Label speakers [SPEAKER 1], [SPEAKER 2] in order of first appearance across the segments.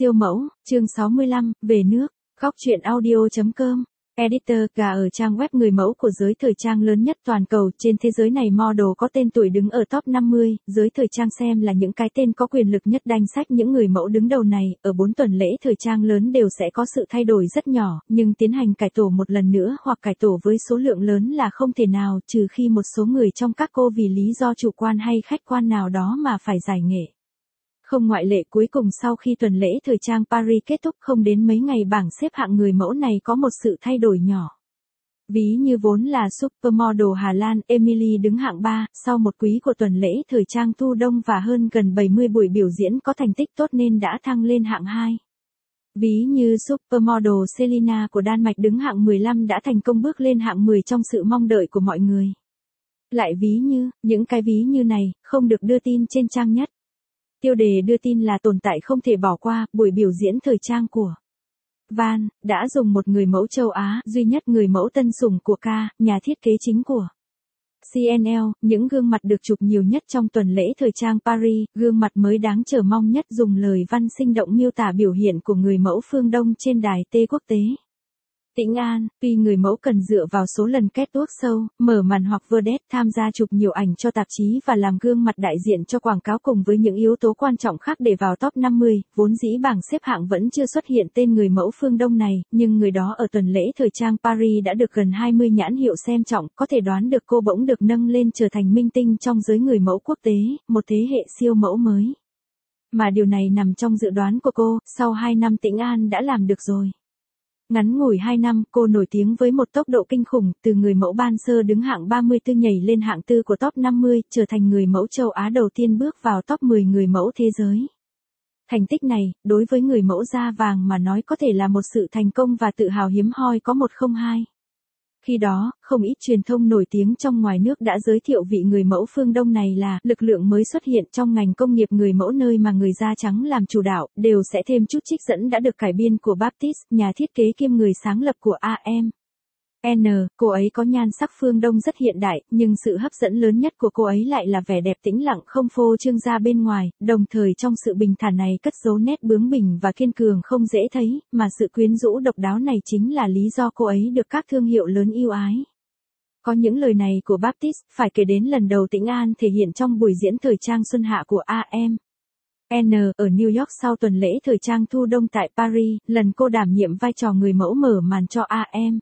[SPEAKER 1] Siêu mẫu, chương 65, về nước, góc truyện audio.com. Editor, gà ở trang web người mẫu của giới thời trang lớn nhất toàn cầu. Trên thế giới này model có tên tuổi đứng ở top 50, giới thời trang xem là những cái tên có quyền lực nhất danh sách những người mẫu đứng đầu này. Ở 4 tuần lễ thời trang lớn đều sẽ có sự thay đổi rất nhỏ, nhưng tiến hành cải tổ một lần nữa hoặc cải tổ với số lượng lớn là không thể nào, trừ khi một số người trong các cô vì lý do chủ quan hay khách quan nào đó mà phải giải nghệ. Không ngoại lệ. Cuối cùng sau khi tuần lễ thời trang Paris kết thúc không đến mấy ngày, bảng xếp hạng người mẫu này có một sự thay đổi nhỏ. Ví như vốn là supermodel Hà Lan Emily đứng hạng 3, sau một quý của tuần lễ thời trang thu đông và hơn gần 70 buổi biểu diễn có thành tích tốt nên đã thăng lên hạng 2. Ví như supermodel Selina của Đan Mạch đứng hạng 15 đã thành công bước lên hạng 10 trong sự mong đợi của mọi người. Lại ví như, những cái ví như này, không được đưa tin trên trang nhất. Tiêu đề đưa tin là tồn tại không thể bỏ qua, buổi biểu diễn thời trang của Van, đã dùng một người mẫu châu Á, duy nhất người mẫu tân sủng của K, nhà thiết kế chính của CNL, những gương mặt được chụp nhiều nhất trong tuần lễ thời trang Paris, gương mặt mới đáng chờ mong nhất dùng lời văn sinh động miêu tả biểu hiện của người mẫu phương Đông trên đài T quốc tế. Tĩnh An, tuy người mẫu cần dựa vào số lần catwalk show, mở màn hoặc vedette tham gia chụp nhiều ảnh cho tạp chí và làm gương mặt đại diện cho quảng cáo cùng với những yếu tố quan trọng khác để vào top 50, vốn dĩ bảng xếp hạng vẫn chưa xuất hiện tên người mẫu phương Đông này, nhưng người đó ở tuần lễ thời trang Paris đã được gần 20 nhãn hiệu xem trọng, có thể đoán được cô bỗng được nâng lên trở thành minh tinh trong giới người mẫu quốc tế, một thế hệ siêu mẫu mới. Mà điều này nằm trong dự đoán của cô, sau 2 năm Tĩnh An đã làm được rồi. Ngắn ngủi 2 năm, cô nổi tiếng với một tốc độ kinh khủng, từ người mẫu ban sơ đứng hạng 34 nhảy lên hạng 4 của top 50, trở thành người mẫu châu Á đầu tiên bước vào top 10 người mẫu thế giới. Thành tích này, đối với người mẫu da vàng mà nói có thể là một sự thành công và tự hào hiếm hoi có 102. Khi đó, không ít truyền thông nổi tiếng trong ngoài nước đã giới thiệu vị người mẫu phương Đông này là lực lượng mới xuất hiện trong ngành công nghiệp người mẫu nơi mà người da trắng làm chủ đạo, đều sẽ thêm chút trích dẫn đã được cải biên của Baptiste, nhà thiết kế kiêm người sáng lập của AM. Cô ấy có nhan sắc phương Đông rất hiện đại, nhưng sự hấp dẫn lớn nhất của cô ấy lại là vẻ đẹp tĩnh lặng không phô trương ra bên ngoài, đồng thời trong sự bình thản này cất giấu nét bướng bỉnh và kiên cường không dễ thấy, mà sự quyến rũ độc đáo này chính là lý do cô ấy được các thương hiệu lớn yêu ái. Có những lời này của Baptiste, phải kể đến lần đầu Tĩnh An thể hiện trong buổi diễn thời trang xuân hạ của AM. Ở New York sau tuần lễ thời trang thu đông tại Paris, lần cô đảm nhiệm vai trò người mẫu mở màn cho AM.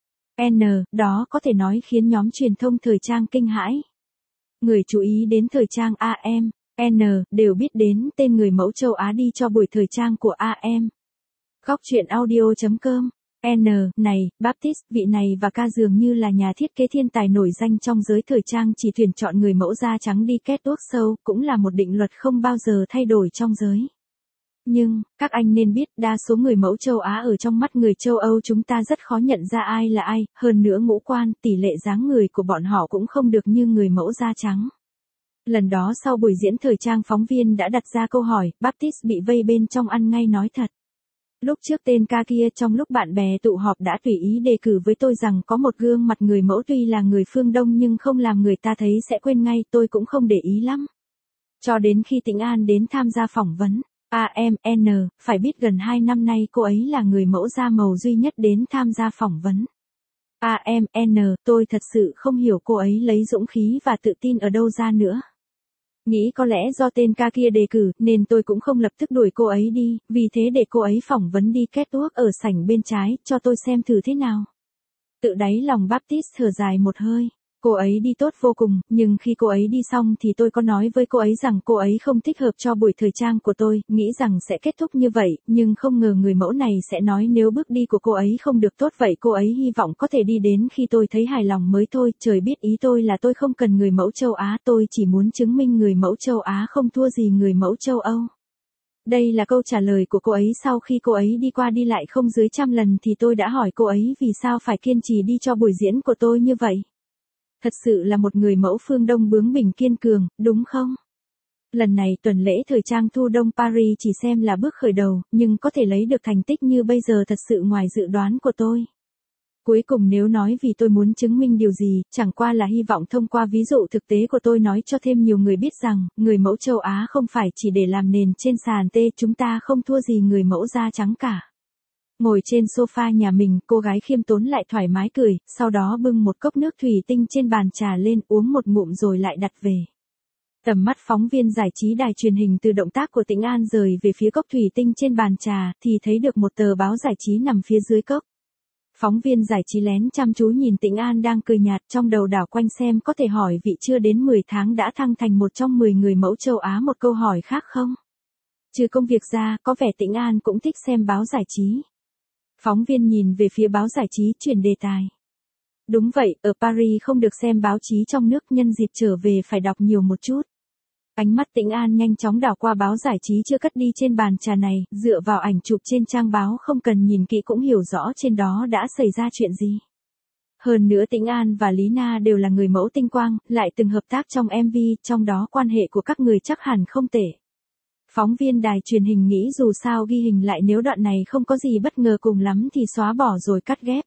[SPEAKER 1] Đó có thể nói khiến nhóm truyền thông thời trang kinh hãi. Người chú ý đến thời trang AM, đều biết đến tên người mẫu châu Á đi cho buổi thời trang của AM. Góc truyện audio.com. Này, Baptiste, vị này và K dường như là nhà thiết kế thiên tài nổi danh trong giới thời trang, chỉ tuyển chọn người mẫu da trắng đi catwalk show, cũng là một định luật không bao giờ thay đổi trong giới. Nhưng, các anh nên biết, đa số người mẫu châu Á ở trong mắt người châu Âu chúng ta rất khó nhận ra ai là ai, hơn nữa ngũ quan, tỷ lệ dáng người của bọn họ cũng không được như người mẫu da trắng. Lần đó sau buổi diễn thời trang phóng viên đã đặt ra câu hỏi, Baptiste bị vây bên trong ăn ngay nói thật. Lúc trước tên ca kia trong lúc bạn bè tụ họp đã tùy ý đề cử với tôi rằng có một gương mặt người mẫu tuy là người phương Đông nhưng không làm người ta thấy sẽ quên ngay, tôi cũng không để ý lắm. Cho đến khi Tĩnh An đến tham gia phỏng vấn. Phải biết gần 2 năm nay cô ấy là người mẫu da màu duy nhất đến tham gia phỏng vấn. Tôi thật sự không hiểu cô ấy lấy dũng khí và tự tin ở đâu ra nữa. Nghĩ có lẽ do tên ca kia đề cử, nên tôi cũng không lập tức đuổi cô ấy đi, vì thế để cô ấy phỏng vấn đi catwalk ở sảnh bên trái, cho tôi xem thử thế nào. Tự đáy lòng Baptiste thở dài một hơi. Cô ấy đi tốt vô cùng, nhưng khi cô ấy đi xong thì tôi có nói với cô ấy rằng cô ấy không thích hợp cho buổi thời trang của tôi, nghĩ rằng sẽ kết thúc như vậy, nhưng không ngờ người mẫu này sẽ nói nếu bước đi của cô ấy không được tốt vậy cô ấy hy vọng có thể đi đến khi tôi thấy hài lòng mới thôi, trời biết ý tôi là tôi không cần người mẫu châu Á, tôi chỉ muốn chứng minh người mẫu châu Á không thua gì người mẫu châu Âu. Đây là câu trả lời của cô ấy sau khi cô ấy đi qua đi lại không dưới 100 lần thì tôi đã hỏi cô ấy vì sao phải kiên trì đi cho buổi diễn của tôi như vậy. Thật sự là một người mẫu phương Đông bướng bỉnh kiên cường, đúng không? Lần này tuần lễ thời trang thu đông Paris chỉ xem là bước khởi đầu, nhưng có thể lấy được thành tích như bây giờ thật sự ngoài dự đoán của tôi. Cuối cùng nếu nói vì tôi muốn chứng minh điều gì, chẳng qua là hy vọng thông qua ví dụ thực tế của tôi nói cho thêm nhiều người biết rằng, người mẫu châu Á không phải chỉ để làm nền trên sàn tê, chúng ta không thua gì người mẫu da trắng cả. Ngồi trên sofa nhà mình, cô gái khiêm tốn lại thoải mái cười, sau đó bưng một cốc nước thủy tinh trên bàn trà lên, uống một ngụm rồi lại đặt về. Tầm mắt phóng viên giải trí đài truyền hình từ động tác của Tĩnh An rời về phía cốc thủy tinh trên bàn trà, thì thấy được một tờ báo giải trí nằm phía dưới cốc. Phóng viên giải trí lén chăm chú nhìn Tĩnh An đang cười nhạt, trong đầu đảo quanh xem có thể hỏi vị chưa đến 10 tháng đã thăng thành một trong 10 người mẫu châu Á một câu hỏi khác không? Trừ công việc ra, có vẻ Tĩnh An cũng thích xem báo giải trí. Phóng viên nhìn về phía báo giải trí, chuyển đề tài. Đúng vậy, ở Paris không được xem báo chí trong nước, nhân dịp trở về phải đọc nhiều một chút. Ánh mắt Tĩnh An nhanh chóng đảo qua báo giải trí chưa cất đi trên bàn trà này, dựa vào ảnh chụp trên trang báo không cần nhìn kỹ cũng hiểu rõ trên đó đã xảy ra chuyện gì. Hơn nữa Tĩnh An và Lý Na đều là người mẫu tinh quang, lại từng hợp tác trong MV, trong đó quan hệ của các người chắc hẳn không tệ. Phóng viên đài truyền hình nghĩ dù sao ghi hình lại, nếu đoạn này không có gì bất ngờ cùng lắm thì xóa bỏ rồi cắt ghép.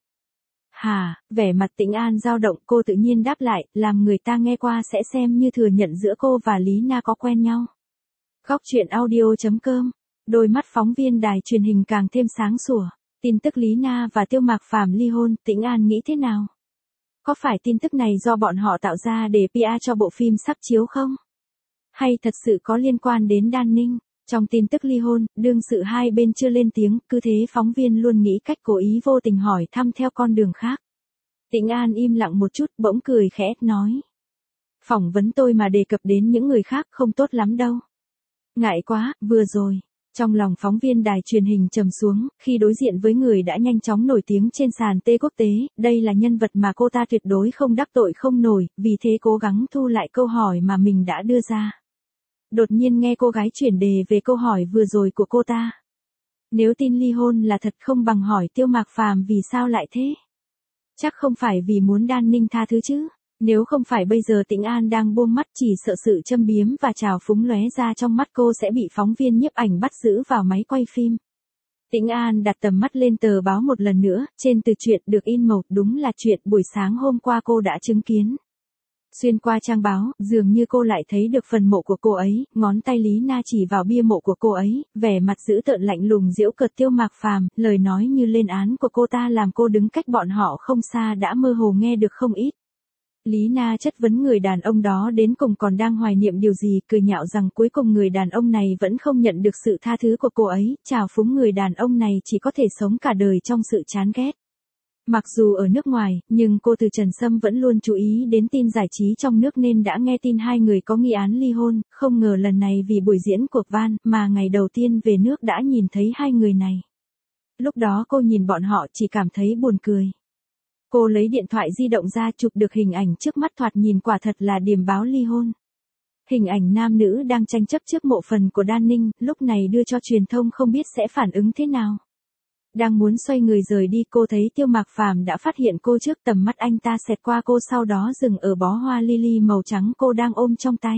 [SPEAKER 1] Hà, vẻ mặt Tĩnh An dao động, cô tự nhiên đáp lại, làm người ta nghe qua sẽ xem như thừa nhận giữa cô và Lý Na có quen nhau. Góc truyện audio.com, đôi mắt phóng viên đài truyền hình càng thêm sáng sủa. Tin tức Lý Na và Tiêu Mạc Phàm ly hôn, Tĩnh An nghĩ thế nào? Có phải tin tức này do bọn họ tạo ra để PR cho bộ phim sắp chiếu không? Hay thật sự có liên quan đến Đan Ninh? Trong tin tức ly hôn, đương sự hai bên chưa lên tiếng, cứ thế phóng viên luôn nghĩ cách cố ý vô tình hỏi thăm theo con đường khác. Tĩnh An im lặng một chút, bỗng cười khẽ, nói. Phỏng vấn tôi mà đề cập đến những người khác không tốt lắm đâu. Ngại quá, vừa rồi. Trong lòng phóng viên đài truyền hình trầm xuống, khi đối diện với người đã nhanh chóng nổi tiếng trên sàn T quốc tế, đây là nhân vật mà cô ta tuyệt đối không đắc tội không nổi, vì thế cố gắng thu lại câu hỏi mà mình đã đưa ra. Đột nhiên nghe cô gái chuyển đề về câu hỏi vừa rồi của cô ta. Nếu tin ly hôn là thật không bằng hỏi Tiêu Mạc Phàm vì sao lại thế? Chắc không phải vì muốn Đan Ninh tha thứ chứ? Nếu không phải bây giờ Tĩnh An đang buông mắt, chỉ sợ sự châm biếm và trào phúng lóe ra trong mắt cô sẽ bị phóng viên nhiếp ảnh bắt giữ vào máy quay phim. Tĩnh An đặt tầm mắt lên tờ báo một lần nữa, trên từ truyện được in màu, đúng là chuyện buổi sáng hôm qua cô đã chứng kiến. Xuyên qua trang báo, dường như cô lại thấy được phần mộ của cô ấy, ngón tay Lý Na chỉ vào bia mộ của cô ấy, vẻ mặt dữ tợn lạnh lùng giễu cợt Tiêu Mạc Phàm, lời nói như lên án của cô ta làm cô đứng cách bọn họ không xa đã mơ hồ nghe được không ít. Lý Na chất vấn người đàn ông đó đến cùng còn đang hoài niệm điều gì, cười nhạo rằng cuối cùng người đàn ông này vẫn không nhận được sự tha thứ của cô ấy, trào phúng người đàn ông này chỉ có thể sống cả đời trong sự chán ghét. Mặc dù ở nước ngoài, nhưng cô Từ Trần Sâm vẫn luôn chú ý đến tin giải trí trong nước nên đã nghe tin hai người có nghi án ly hôn, không ngờ lần này vì buổi diễn của Van mà ngày đầu tiên về nước đã nhìn thấy hai người này. Lúc đó cô nhìn bọn họ chỉ cảm thấy buồn cười. Cô lấy điện thoại di động ra chụp được hình ảnh trước mắt, thoạt nhìn quả thật là điềm báo ly hôn. Hình ảnh nam nữ đang tranh chấp trước mộ phần của Đan Ninh, lúc này đưa cho truyền thông không biết sẽ phản ứng thế nào. Đang muốn xoay người rời đi, cô thấy Tiêu Mạc Phàm đã phát hiện cô trước, tầm mắt anh ta xẹt qua cô sau đó dừng ở bó hoa lily màu trắng cô đang ôm trong tay.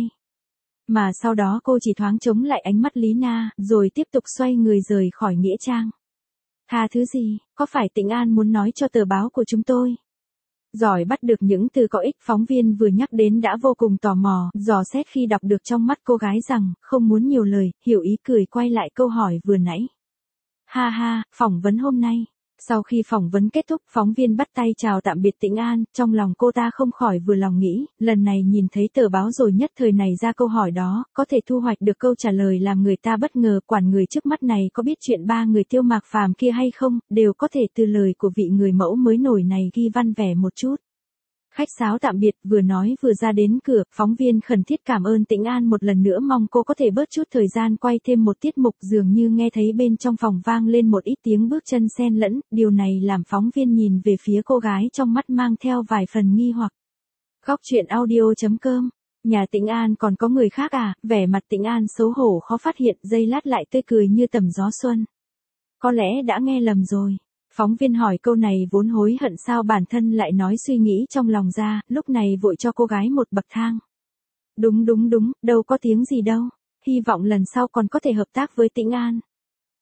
[SPEAKER 1] Mà sau đó cô chỉ thoáng chống lại ánh mắt Lý Na, rồi tiếp tục xoay người rời khỏi nghĩa trang. Tha thứ gì, có phải Tĩnh An muốn nói cho tờ báo của chúng tôi? Giỏi bắt được những từ có ích, phóng viên vừa nhắc đến đã vô cùng tò mò, dò xét khi đọc được trong mắt cô gái rằng, không muốn nhiều lời, hiểu ý cười quay lại câu hỏi vừa nãy. Ha ha, phỏng vấn hôm nay. Sau khi phỏng vấn kết thúc, phóng viên bắt tay chào tạm biệt Tĩnh An, trong lòng cô ta không khỏi vừa lòng nghĩ, lần này nhìn thấy tờ báo rồi nhất thời này ra câu hỏi đó, có thể thu hoạch được câu trả lời làm người ta bất ngờ, quản người trước mắt này có biết chuyện ba người Tiêu Mạc Phàm kia hay không, đều có thể từ lời của vị người mẫu mới nổi này ghi văn vẻ một chút. Khách sáo tạm biệt, vừa nói vừa ra đến cửa, phóng viên khẩn thiết cảm ơn Tĩnh An một lần nữa, mong cô có thể bớt chút thời gian quay thêm một tiết mục, dường như nghe thấy bên trong phòng vang lên một ít tiếng bước chân xen lẫn, điều này làm phóng viên nhìn về phía cô gái trong mắt mang theo vài phần nghi hoặc. Góc truyện audio.com, nhà Tĩnh An còn có người khác à, vẻ mặt Tĩnh An xấu hổ khó phát hiện, giây lát lại tươi cười như tầm gió xuân. Có lẽ đã nghe lầm rồi. Phóng viên hỏi câu này vốn hối hận sao bản thân lại nói suy nghĩ trong lòng ra, lúc này vội cho cô gái một bậc thang. Đúng, đâu có tiếng gì đâu, hy vọng lần sau còn có thể hợp tác với Tĩnh An.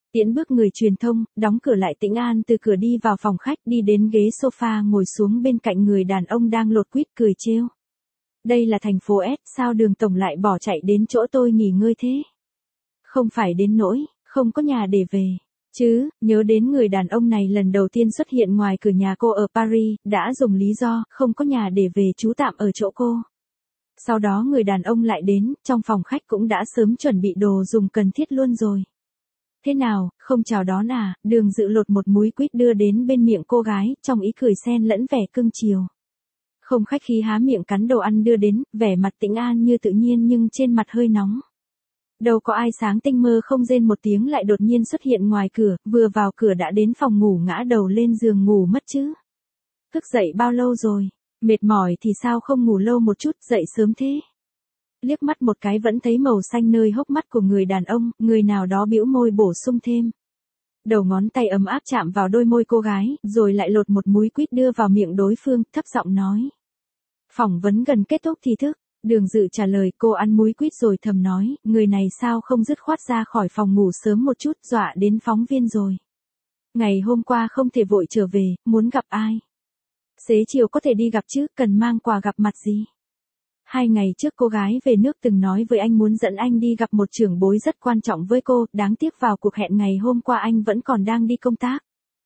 [SPEAKER 1] Tiễn bước người truyền thông, đóng cửa lại. Tĩnh An từ cửa đi vào phòng khách, đi đến ghế sofa ngồi xuống bên cạnh người đàn ông đang lột quýt, cười trêu. Đây là thành phố S, sao Đường tổng lại bỏ chạy đến chỗ tôi nghỉ ngơi thế? Không phải đến nỗi không có nhà để về chứ? Nhớ đến người đàn ông này lần đầu tiên xuất hiện ngoài cửa nhà cô ở Paris, đã dùng lý do không có nhà để về trú tạm ở chỗ cô. Sau đó người đàn ông lại đến, trong phòng khách cũng đã sớm chuẩn bị đồ dùng cần thiết luôn rồi. Thế nào, không chào đón à? Đường Dự lột một múi quýt đưa đến bên miệng cô gái, trong ý cười xen lẫn vẻ cưng chiều. Không khách khí há miệng cắn đồ ăn đưa đến, vẻ mặt Tĩnh An như tự nhiên nhưng trên mặt hơi nóng. Đâu có ai sáng tinh mơ không rên một tiếng lại đột nhiên xuất hiện ngoài cửa, vừa vào cửa đã đến phòng ngủ ngã đầu lên giường ngủ mất chứ. Thức dậy bao lâu rồi? Mệt mỏi thì sao không ngủ lâu một chút, dậy sớm thế? Liếc mắt một cái vẫn thấy màu xanh nơi hốc mắt của người đàn ông, người nào đó bĩu môi bổ sung thêm. Đầu ngón tay ấm áp chạm vào đôi môi cô gái, rồi lại lột một múi quýt đưa vào miệng đối phương, thấp giọng nói. Phỏng vấn gần kết thúc thì thức. Đường Dự trả lời. Cô ăn múi quýt rồi thầm nói, người này sao không dứt khoát ra khỏi phòng ngủ sớm một chút, dọa đến phóng viên rồi. Ngày hôm qua không thể vội trở về, muốn gặp ai? Xế chiều có thể đi gặp chứ, cần mang quà gặp mặt gì? 2 ngày trước cô gái về nước từng nói với anh muốn dẫn anh đi gặp một trưởng bối rất quan trọng với cô, đáng tiếc vào cuộc hẹn ngày hôm qua anh vẫn còn đang đi công tác.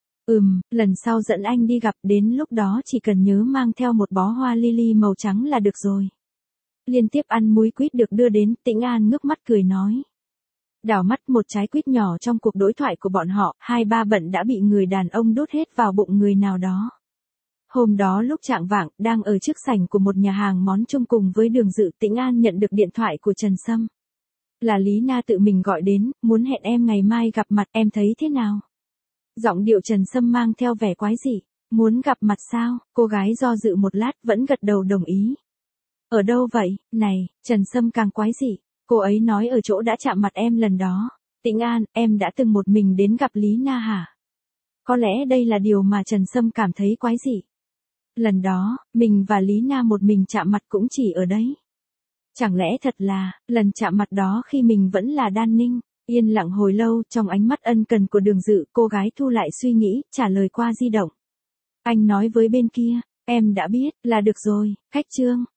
[SPEAKER 1] Lần sau dẫn anh đi gặp, đến lúc đó chỉ cần nhớ mang theo một bó hoa lily màu trắng là được rồi. Liên tiếp ăn múi quýt được đưa đến, Tĩnh An ngước mắt cười nói. Đảo mắt một trái quýt nhỏ trong cuộc đối thoại của bọn họ, 2-3 bận đã bị người đàn ông đút hết vào bụng người nào đó. Hôm đó lúc chạng vạng, đang ở trước sảnh của một nhà hàng món chung cùng với Đường Dự, Tĩnh An nhận được điện thoại của Trần Sâm. Là Lý Na tự mình gọi đến, muốn hẹn em ngày mai gặp mặt, em thấy thế nào? Giọng điệu Trần Sâm mang theo vẻ quái dị. Muốn gặp mặt sao? Cô gái do dự một lát vẫn gật đầu đồng ý. Ở đâu vậy? Này, Trần Sâm càng quái dị. Cô ấy nói ở chỗ đã chạm mặt em lần đó. Tĩnh An, em đã từng một mình đến gặp Lý Na hả? Có lẽ đây là điều mà Trần Sâm cảm thấy quái dị. Lần đó, mình và Lý Na một mình chạm mặt cũng chỉ ở đấy. Chẳng lẽ thật là, lần chạm mặt đó khi mình vẫn là Đan Ninh? Yên lặng hồi lâu, trong ánh mắt ân cần của Đường Dự, cô gái thu lại suy nghĩ, trả lời qua di động. Anh nói với bên kia, em đã biết, là được rồi, khách trương.